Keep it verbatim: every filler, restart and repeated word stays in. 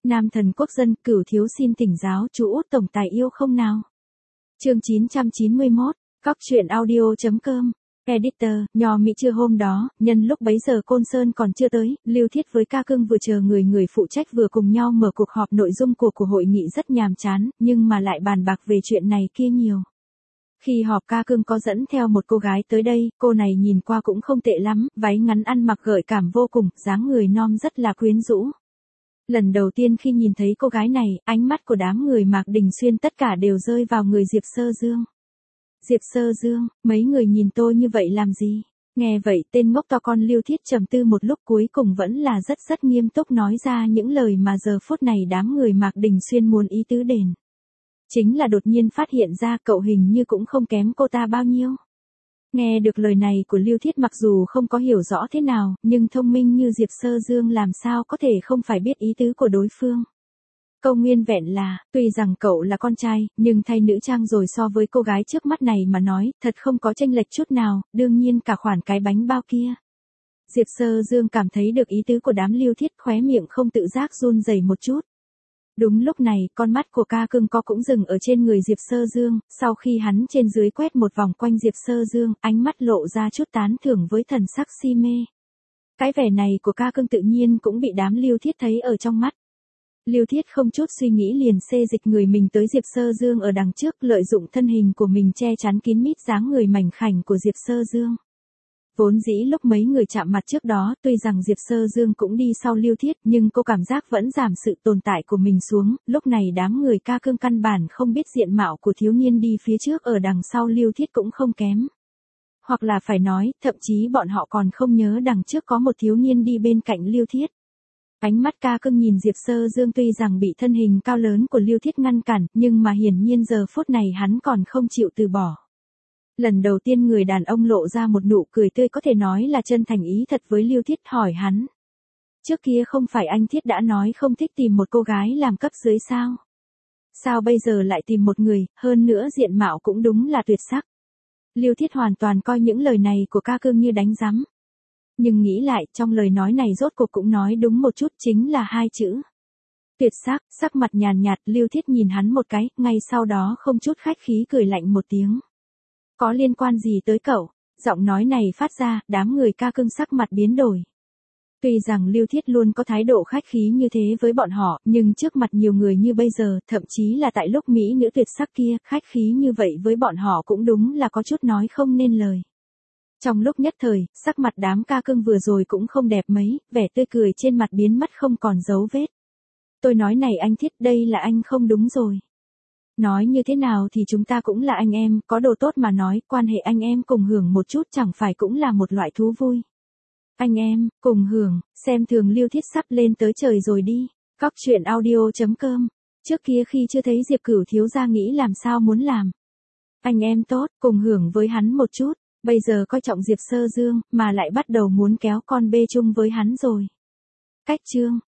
Nam thần quốc dân, Cửu thiếu xin tỉnh giáo, chú út tổng tài yêu không nào? Chương chín trăm chín mươi mốt, Cóc truyện audio chấm com. Editor, Nho Mỹ trưa hôm đó, nhân lúc bấy giờ Côn Sơn còn chưa tới, Lưu Thiết với Ca Cưng vừa chờ người người phụ trách vừa cùng nhau mở cuộc họp. Nội dung của cuộc hội nghị rất nhàm chán, nhưng mà lại bàn bạc về chuyện này kia nhiều. Khi họp Ca Cưng có dẫn theo một cô gái tới đây, cô này nhìn qua cũng không tệ lắm, váy ngắn ăn mặc gợi cảm vô cùng, dáng người non rất là quyến rũ. Lần đầu tiên khi nhìn thấy cô gái này, ánh mắt của đám người Mạc Đình Xuyên tất cả đều rơi vào người Diệp Sơ Dương. Diệp Sơ Dương, mấy người nhìn tôi như vậy làm gì? Nghe vậy tên ngốc to con Lưu Thiết trầm tư một lúc cuối cùng vẫn là rất rất nghiêm túc nói ra những lời mà giờ phút này đám người Mạc Đình Xuyên muốn ý tứ đền. Chính là đột nhiên phát hiện ra cậu hình như cũng không kém cô ta bao nhiêu. Nghe được lời này của Lưu Thiết mặc dù không có hiểu rõ thế nào, nhưng thông minh như Diệp Sơ Dương làm sao có thể không phải biết ý tứ của đối phương. Câu nguyên vẹn là, tuy rằng cậu là con trai, nhưng thay nữ trang rồi so với cô gái trước mắt này mà nói, thật không có chênh lệch chút nào, đương nhiên cả khoản cái bánh bao kia. Diệp Sơ Dương cảm thấy được ý tứ của đám Lưu Thiết, khóe miệng không tự giác run rẩy một chút. Đúng lúc này, con mắt của Ca Cưng có cũng dừng ở trên người Diệp Sơ Dương, sau khi hắn trên dưới quét một vòng quanh Diệp Sơ Dương, ánh mắt lộ ra chút tán thưởng với thần sắc si mê. Cái vẻ này của Ca Cưng tự nhiên cũng bị đám Lưu Thiết thấy ở trong mắt. Lưu Thiết không chút suy nghĩ liền xê dịch người mình tới Diệp Sơ Dương ở đằng trước, lợi dụng thân hình của mình che chắn kín mít dáng người mảnh khảnh của Diệp Sơ Dương. Vốn dĩ lúc mấy người chạm mặt trước đó, tuy rằng Diệp Sơ Dương cũng đi sau Lưu Thiết, nhưng cô cảm giác vẫn giảm sự tồn tại của mình xuống, lúc này đám người Ca Cưng căn bản không biết diện mạo của thiếu niên đi phía trước ở đằng sau Lưu Thiết cũng không kém. Hoặc là phải nói, thậm chí bọn họ còn không nhớ đằng trước có một thiếu niên đi bên cạnh Lưu Thiết. Ánh mắt Ca Cưng nhìn Diệp Sơ Dương tuy rằng bị thân hình cao lớn của Lưu Thiết ngăn cản, nhưng mà hiển nhiên giờ phút này hắn còn không chịu từ bỏ. Lần đầu tiên người đàn ông lộ ra một nụ cười tươi có thể nói là chân thành ý thật với Lưu Thiết, hỏi hắn. Trước kia không phải anh Thiết đã nói không thích tìm một cô gái làm cấp dưới sao? Sao bây giờ lại tìm một người, hơn nữa diện mạo cũng đúng là tuyệt sắc. Lưu Thiết hoàn toàn coi những lời này của Ca Cưng như đánh giám. Nhưng nghĩ lại, trong lời nói này rốt cuộc cũng nói đúng một chút, chính là hai chữ. Tuyệt sắc. Sắc mặt nhàn nhạt, Lưu Thiết nhìn hắn một cái, ngay sau đó không chút khách khí cười lạnh một tiếng. Có liên quan gì tới cậu? Giọng nói này phát ra, đám người Ca Cưng sắc mặt biến đổi. Tuy rằng Lưu Thiết luôn có thái độ khách khí như thế với bọn họ, nhưng trước mặt nhiều người như bây giờ, thậm chí là tại lúc mỹ nữ tuyệt sắc kia, khách khí như vậy với bọn họ cũng đúng là có chút nói không nên lời. Trong lúc nhất thời, sắc mặt đám Ca Cưng vừa rồi cũng không đẹp mấy, vẻ tươi cười trên mặt biến mất không còn dấu vết. Tôi nói này anh Thiết, đây là anh không đúng rồi. Nói như thế nào thì chúng ta cũng là anh em, có đồ tốt mà nói, quan hệ anh em cùng hưởng một chút chẳng phải cũng là một loại thú vui. Anh em, cùng hưởng, xem thường Lưu Thiết sắp lên tới trời rồi đi. Cóc truyện audio chấm com. Trước kia khi chưa thấy Diệp Cửu thiếu gia nghĩ làm sao muốn làm. Anh em tốt, cùng hưởng với hắn một chút. Bây giờ coi trọng Diệp Sơ Dương, mà lại bắt đầu muốn kéo con bê chung với hắn rồi. Cách chương.